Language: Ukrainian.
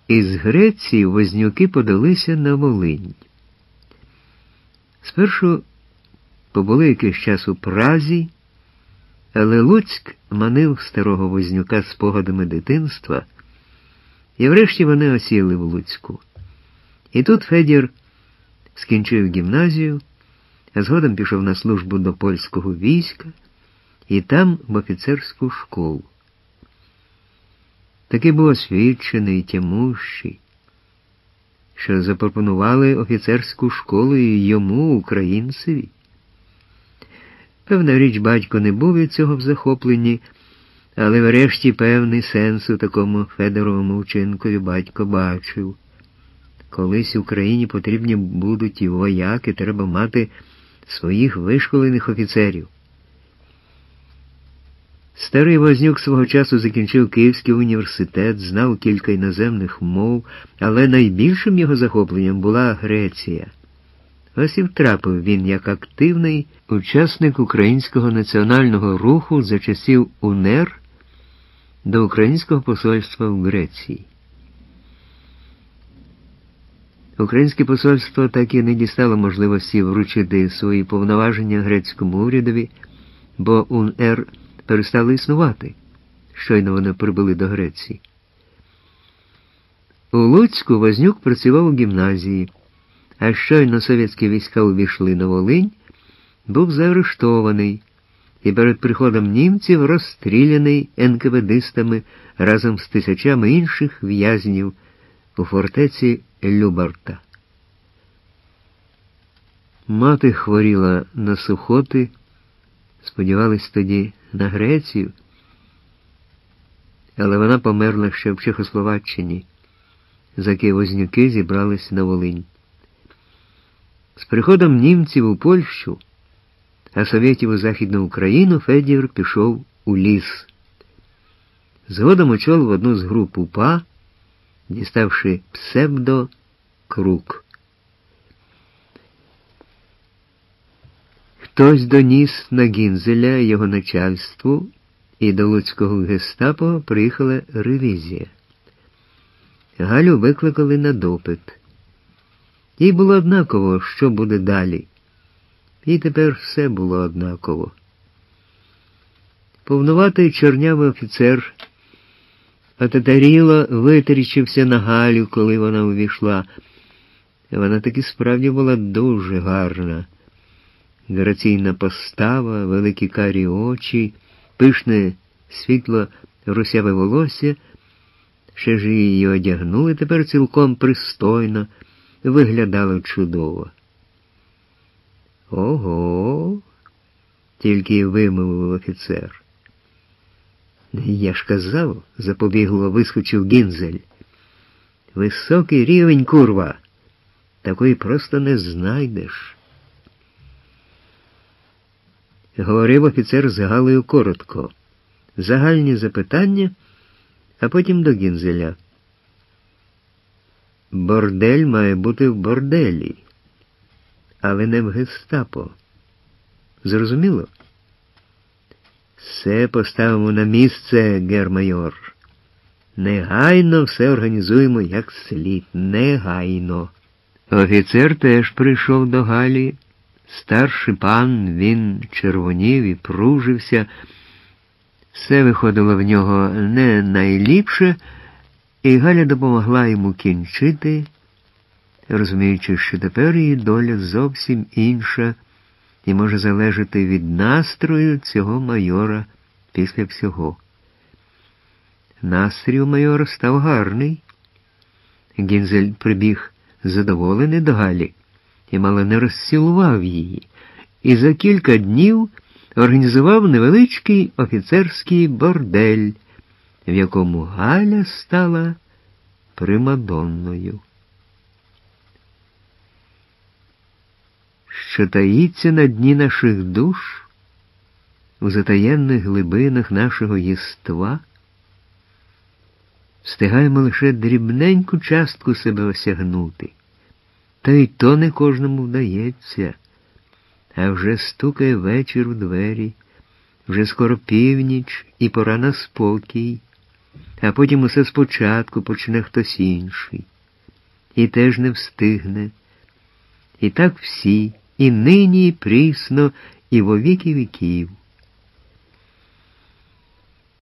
Із Греції вознюки подалися на Волинь. Спершу побули якийсь час у Празі, але Луцьк манив старого вознюка спогадами дитинства, і врешті вони осіли в Луцьку. І тут Федір скінчив гімназію, а згодом пішов на службу до польського війська і там в офіцерську школу. Такий був освічений, тямущий, що запропонували офіцерську школу і йому, українцеві. Певна річ, батько не був від цього в захопленні, але врешті певний сенс у такому Федоровому вчинкові батько бачив. Колись Україні потрібні будуть і вояки, треба мати своїх вишколених офіцерів. Старий вознюк свого часу закінчив Київський університет, знав кілька іноземних мов, але найбільшим його захопленням була Греція. Ось і втрапив він як активний учасник українського національного руху за часів УНР до українського посольства в Греції. Українське посольство так і не дістало можливості вручити свої повноваження грецькому урядові, бо УНР перестали існувати, щойно вони прибули до Греції. У Луцьку Вознюк працював у гімназії, а щойно совєтські війська увійшли на Волинь, був заарештований і перед приходом німців розстріляний НКВДистами разом з тисячами інших в'язнів у фортеці Любарта. Мати хворіла на сухоти, сподівались тоді на Грецію, але вона померла ще в Чехословаччині, за яке вознюки зібрались на Волинь. З приходом німців у Польщу, а совєтів у Західну Україну, Федір пішов у ліс. Згодом очолив одну з груп УПА, діставши псевдо-Крук. Хтось доніс на Гінзеля його начальству, і до Луцького гестапо приїхала ревізія. Галю викликали на допит. Їй було однаково, що буде далі. І тепер все було однаково. Повнуватий чорнявий офіцер отатаріло витріщився на Галю, коли вона увійшла. Вона таки справді була дуже гарна. Граційна постава, великі карі очі, пишне світло русяве волосся, ще ж її одягнули тепер цілком пристойно, виглядало чудово. «Ого!» – тільки й вимовив офіцер. «Я ж казав», – запобігло вискочив Гінзель. «Високий рівень, курва! Такої просто не знайдеш». Говорив офіцер з Галею коротко. Загальні запитання, а потім до Гінзеля. «Бордель має бути в борделі, але не в гестапо. Зрозуміло? Все поставимо на місце, гермайор. Негайно все організуємо як слід. Негайно». Офіцер теж прийшов до Галі. Старший пан, він червонів і пружився. Все виходило в нього не найліпше, і Галя допомогла йому кінчити, розуміючи, що тепер її доля зовсім інша і може залежати від настрою цього майора після всього. Настрій у майора став гарний. Гінзель прибіг задоволений до Галі і мало не розцілував її, і за кілька днів організував невеличкий офіцерський бордель, в якому Галя стала примадонною. Що таїться на дні наших душ, у затаєнних глибинах нашого єства, встигаємо лише дрібненьку частку себе осягнути. Та й то не кожному вдається. А вже стукає вечір у двері, вже скоро північ і пора на спокій. а потім усе спочатку почне хтось інший. І теж не встигне. І так всі, і нині, і прісно, і во віки віків.